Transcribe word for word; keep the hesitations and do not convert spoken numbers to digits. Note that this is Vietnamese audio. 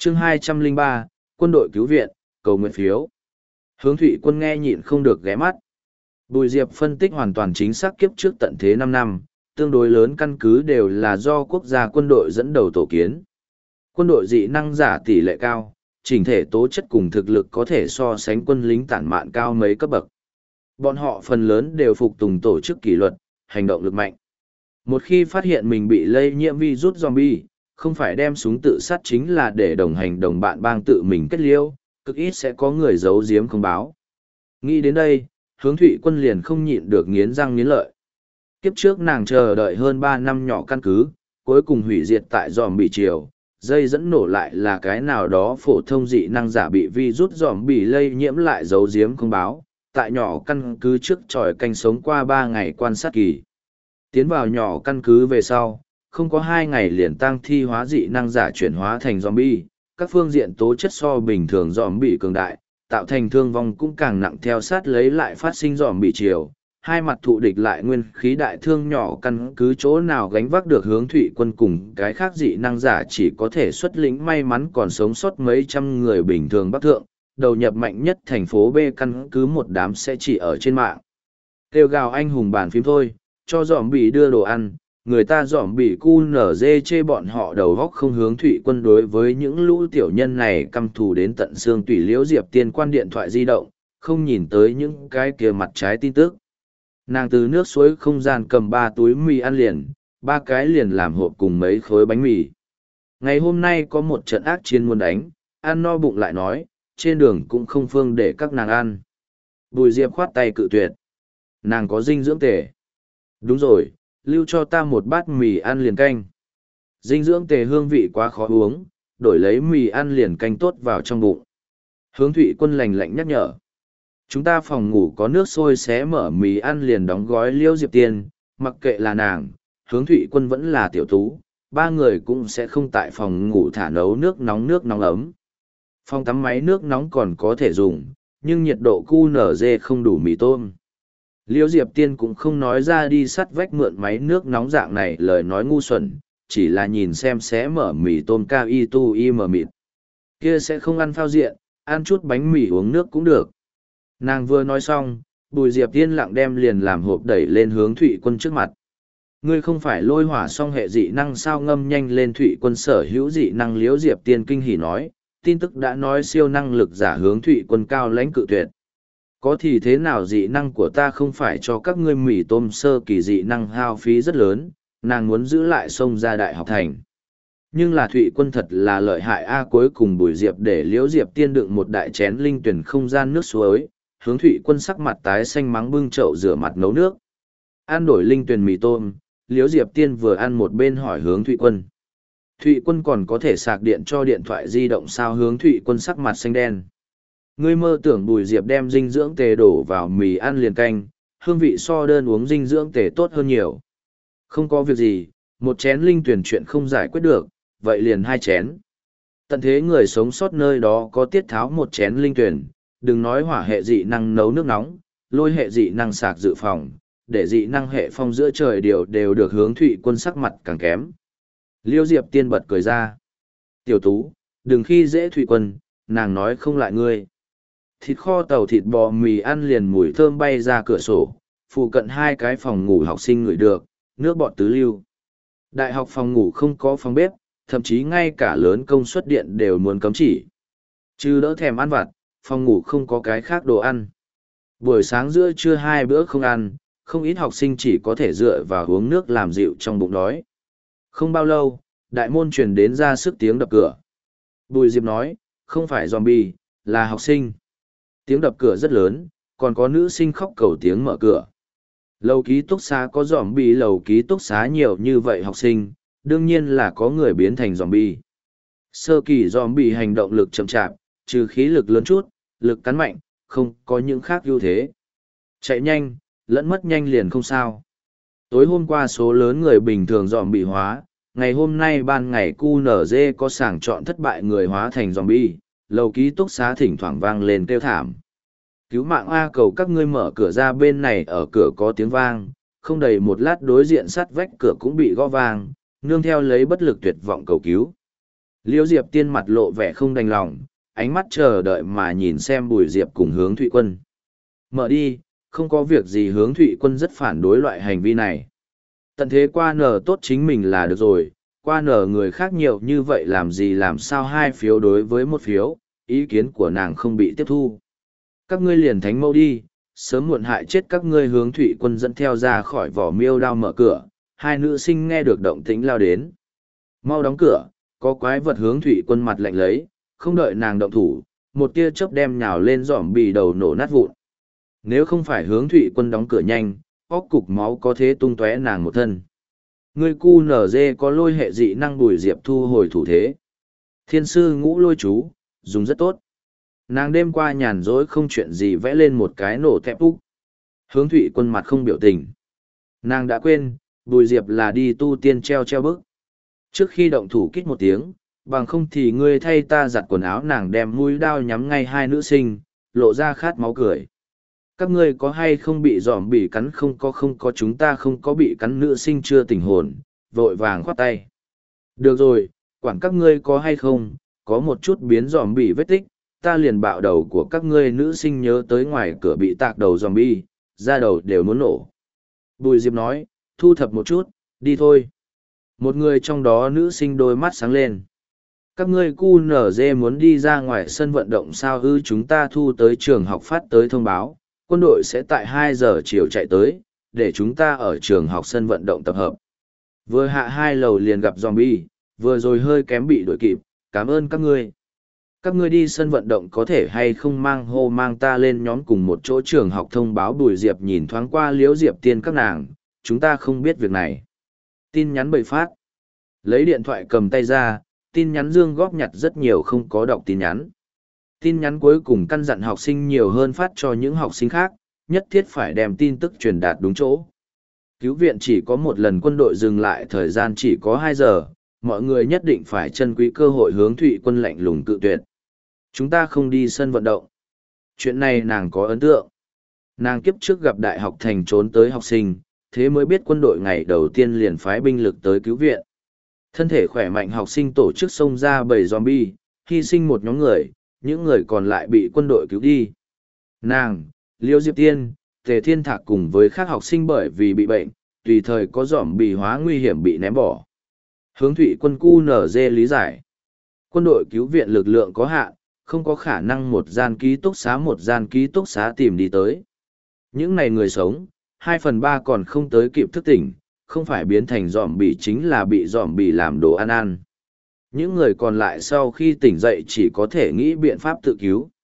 chương hai trăm lẻ ba, quân đội cứu viện, cầu nguyện phiếu. Hướng Thụy Quân nghe nhịn không được ghé mắt. Bùi Diệp phân tích hoàn toàn chính xác, kiếp trước tận thế năm năm, tương đối lớn căn cứ đều là do quốc gia quân đội dẫn đầu tổ kiến. Quân đội dị năng giả tỷ lệ cao, chỉnh thể tố chất cùng thực lực có thể so sánh quân lính tản mạn cao mấy cấp bậc. Bọn họ phần lớn đều phục tùng tổ chức kỷ luật, hành động lực mạnh. Một khi phát hiện mình bị lây nhiễm virus zombie, không phải đem súng tự sát chính là để đồng hành đồng bạn bang tự mình kết liêu, cực ít sẽ có người giấu giếm không báo. Nghĩ đến đây, Hướng Thụy Quân liền không nhịn được nghiến răng nghiến lợi. Kiếp trước nàng chờ đợi hơn ba năm nhỏ căn cứ, cuối cùng hủy diệt tại zombie triều, dây dẫn nổ lại là cái nào đó phổ thông dị năng giả bị virus zombie lây nhiễm lại giấu giếm không báo, tại nhỏ căn cứ trước tròi canh sống qua ba ngày quan sát kỳ. Tiến vào nhỏ căn cứ về sau, không có hai ngày liền tăng thi hóa dị năng giả chuyển hóa thành zombie, các phương diện tố chất so bình thường zombie cường đại, tạo thành thương vong cũng càng nặng theo sát lấy lại phát sinh zombie chiều. Hai mặt thụ địch lại nguyên khí đại thương nhỏ căn cứ chỗ nào gánh vác được Hướng Thụy Quân cùng cái khác dị năng giả chỉ có thể xuất lĩnh may mắn còn sống sót mấy trăm người bình thường bắc thượng, đầu nhập mạnh nhất thành phố B căn cứ một đám sẽ chỉ ở trên mạng. Kêu gào anh hùng bàn phím thôi, cho dòm bị đưa đồ ăn, người ta dòm bị cu nở dê chê bọn họ đầu góc không. Hướng Thụy Quân đối với những lũ tiểu nhân này căm thù đến tận xương tủy liễu diệp tiên quan điện thoại di động, không nhìn tới những cái kia mặt trái tin tức. Nàng từ nước suối không gian cầm ba túi mì ăn liền, ba cái liền làm hộp cùng mấy khối bánh mì. Ngày hôm nay có một trận ác chiến muốn đánh, ăn no bụng lại nói, trên đường cũng không phương để các nàng ăn. Bùi Diệp khoát tay cự tuyệt. Nàng có dinh dưỡng tề. Đúng rồi, lưu cho ta một bát mì ăn liền canh. Dinh dưỡng tề hương vị quá khó uống, đổi lấy mì ăn liền canh tốt vào trong bụng. Hướng Thụy Quân lành lạnh nhắc nhở. Chúng ta phòng ngủ có nước sôi xé mở mì ăn liền đóng gói Liễu Diệp Tiên, mặc kệ là nàng, Hướng Thụy Quân vẫn là tiểu tú, ba người cũng sẽ không tại phòng ngủ thả nấu nước nóng nước nóng ấm. Phòng tắm máy nước nóng còn có thể dùng, nhưng nhiệt độ cu nở dê không đủ mì tôm. Liễu Diệp Tiên cũng không nói ra đi sắt vách mượn máy nước nóng dạng này lời nói ngu xuẩn, chỉ là nhìn xem xé mở mì tôm cao y tu y mờ mịt. Kia sẽ không ăn phao diện, ăn chút bánh mì uống nước cũng được. Nàng vừa nói xong, Bùi Diệp Tiên lặng đem liền làm hộp đẩy lên Hướng Thụy Quân trước mặt. Ngươi không phải lôi hỏa song hệ dị năng sao? Ngâm nhanh lên. Thụy Quân sở hữu dị năng. Liễu Diệp Tiên kinh hỉ nói, tin tức đã nói siêu năng lực giả. Hướng Thụy Quân cao lãnh cự tuyệt. Có thì thế nào, dị năng của ta không phải cho các ngươi mì tôm sơ kỳ, dị năng hao phí rất lớn, nàng muốn giữ lại xông ra đại học thành. Nhưng là Thụy Quân thật là lợi hại a. Cuối cùng Bùi Diệp để Liễu Diệp Tiên đựng một đại chén linh tuyển không gian nước suối. Hướng Thụy Quân sắc mặt tái xanh mắng bưng chậu rửa mặt nấu nước. Ăn đổi linh tuyền mì tôm, Liễu Diệp Tiên vừa ăn một bên hỏi Hướng Thụy Quân. Thụy Quân còn có thể sạc điện cho điện thoại di động sao? Hướng Thụy Quân sắc mặt xanh đen. Ngươi mơ tưởng Bùi Diệp đem dinh dưỡng tề đổ vào mì ăn liền canh, hương vị so đơn uống dinh dưỡng tề tốt hơn nhiều. Không có việc gì, một chén linh tuyển chuyện không giải quyết được, vậy liền hai chén. Tận thế người sống sót nơi đó có tiết tháo một chén linh tuyển. Đừng nói hỏa hệ dị năng nấu nước nóng, lôi hệ dị năng sạc dự phòng, để dị năng hệ phong giữa trời đều đều được. Hướng Thụy Quân sắc mặt càng kém. Liễu Diệp Tiên bật cười ra. Tiểu tú, đừng khi dễ Thụy Quân, nàng nói không lại ngươi. Thịt kho tàu thịt bò mì ăn liền mùi thơm bay ra cửa sổ, phụ cận hai cái phòng ngủ học sinh ngửi được, nước bọt tứ lưu. Đại học phòng ngủ không có phòng bếp, thậm chí ngay cả lớn công suất điện đều muốn cấm chỉ. Chứ đỡ thèm ăn vặt, phòng ngủ không có cái khác đồ ăn. Buổi sáng giữa trưa hai bữa không ăn, không ít học sinh chỉ có thể dựa vào uống nước làm dịu trong bụng đói. Không bao lâu, đại môn truyền đến ra sức tiếng đập cửa. Bùi Diệp nói, không phải zombie, là học sinh. Tiếng đập cửa rất lớn, còn có nữ sinh khóc cầu tiếng mở cửa. Lầu ký túc xá có zombie, lầu ký túc xá nhiều như vậy học sinh, đương nhiên là có người biến thành zombie. Sơ kỳ zombie hành động lực chậm chạp, trừ khí lực lớn chút, lực cắn mạnh, không có những khác ưu thế. Chạy nhanh, lẫn mất nhanh liền không sao. Tối hôm qua số lớn người bình thường zombie hóa, ngày hôm nay ban ngày cu nở dê có sàng chọn thất bại người hóa thành zombie, lầu ký túc xá thỉnh thoảng vang lên kêu thảm. Cứu mạng A, cầu các ngươi mở cửa ra, bên này ở cửa có tiếng vang, không đầy một lát đối diện sát vách cửa cũng bị gõ vang, nương theo lấy bất lực tuyệt vọng cầu cứu. Liễu Diệp Tiên mặt lộ vẻ không đành lòng, ánh mắt chờ đợi mà nhìn xem Bùi Diệp cùng Hướng Thụy Quân. Mở đi, không có việc gì. Hướng Thụy Quân rất phản đối loại hành vi này. Tận thế qua nở tốt chính mình là được rồi, qua nở người khác nhiều như vậy làm gì làm sao hai phiếu đối với một phiếu, ý kiến của nàng không bị tiếp thu. Các ngươi liền thánh mẫu đi, sớm muộn hại chết các ngươi. Hướng Thụy Quân dẫn theo ra khỏi vỏ miêu đao mở cửa, hai nữ sinh nghe được động tĩnh lao đến. Mau đóng cửa, có quái vật. Hướng Thụy Quân mặt lạnh lấy, không đợi nàng động thủ, một tia chớp đem nhào lên dỏm bì đầu nổ nát vụn. Nếu không phải Hướng Thụy Quân đóng cửa nhanh, óc cục máu có thế tung tóe nàng một thân. Ngươi cu nở dê có lôi hệ dị năng. Bùi Diệp thu hồi thủ thế. Thiên sư ngũ lôi chú, dùng rất tốt. Nàng đêm qua nhàn rỗi không chuyện gì vẽ lên một cái nổ tẹp úc. Hướng Thụy Quân mặt không biểu tình. Nàng đã quên, Bùi Diệp là đi tu tiên treo treo bức. Trước khi động thủ kít một tiếng, bằng không thì ngươi thay ta giặt quần áo. Nàng đem mũi đao nhắm ngay hai nữ sinh, lộ ra khát máu cười. Các ngươi có hay không bị giòm bị cắn? Không có. Không có, chúng ta không có bị cắn. Nữ sinh chưa tỉnh hồn, vội vàng khoát tay. Được rồi, quản các ngươi có hay không, có một chút biến giòm bị vết tích, ta liền bạo đầu của các ngươi. Nữ sinh nhớ tới ngoài cửa bị tạc đầu giòm bị, da đầu đều muốn nổ. Bùi Diệp nói, thu thập một chút, đi thôi. Một người trong đó nữ sinh đôi mắt sáng lên. Các ngươi cu nở dê muốn đi ra ngoài sân vận động sao ư? Chúng ta thu tới trường học phát tới thông báo, quân đội sẽ tại hai giờ chiều chạy tới, để chúng ta ở trường học sân vận động tập hợp. Vừa hạ hai lầu liền gặp zombie, vừa rồi hơi kém bị đuổi kịp, cảm ơn các ngươi. Các ngươi đi sân vận động có thể hay không mang hô mang ta lên nhóm cùng một chỗ trường học thông báo. Bùi Diệp nhìn thoáng qua Liễu Diệp Tiên các nàng, chúng ta không biết việc này. Tin nhắn bậy phát. Lấy điện thoại cầm tay ra, tin nhắn Dương góp nhặt rất nhiều không có đọc tin nhắn. Tin nhắn cuối cùng căn dặn học sinh nhiều hơn phát cho những học sinh khác, nhất thiết phải đem tin tức truyền đạt đúng chỗ. Cứu viện chỉ có một lần, quân đội dừng lại thời gian chỉ có hai giờ, mọi người nhất định phải trân quý cơ hội. Hướng Thụy Quân lạnh lùng cự tuyệt. Chúng ta không đi sân vận động. Chuyện này nàng có ấn tượng. Nàng kiếp trước gặp đại học thành trốn tới học sinh, thế mới biết quân đội ngày đầu tiên liền phái binh lực tới cứu viện. Thân thể khỏe mạnh học sinh tổ chức xông ra bầy zombie, hy sinh một nhóm người, những người còn lại bị quân đội cứu đi. Nàng, Liễu Diệp Tiên, Tề Thiên Thạc cùng với các học sinh bởi vì bị bệnh, tùy thời có zombie hóa nguy hiểm bị ném bỏ. Hướng Thụy Quân cu nở dê lý giải. Quân đội cứu viện lực lượng có hạn, không có khả năng một gian ký túc xá một gian ký túc xá tìm đi tới. Những này người sống, hai phần ba còn không tới kịp thức tỉnh, không phải biến thành giòm bì chính là bị giòm bì làm đồ ăn ăn. Những người còn lại sau khi tỉnh dậy chỉ có thể nghĩ biện pháp tự cứu.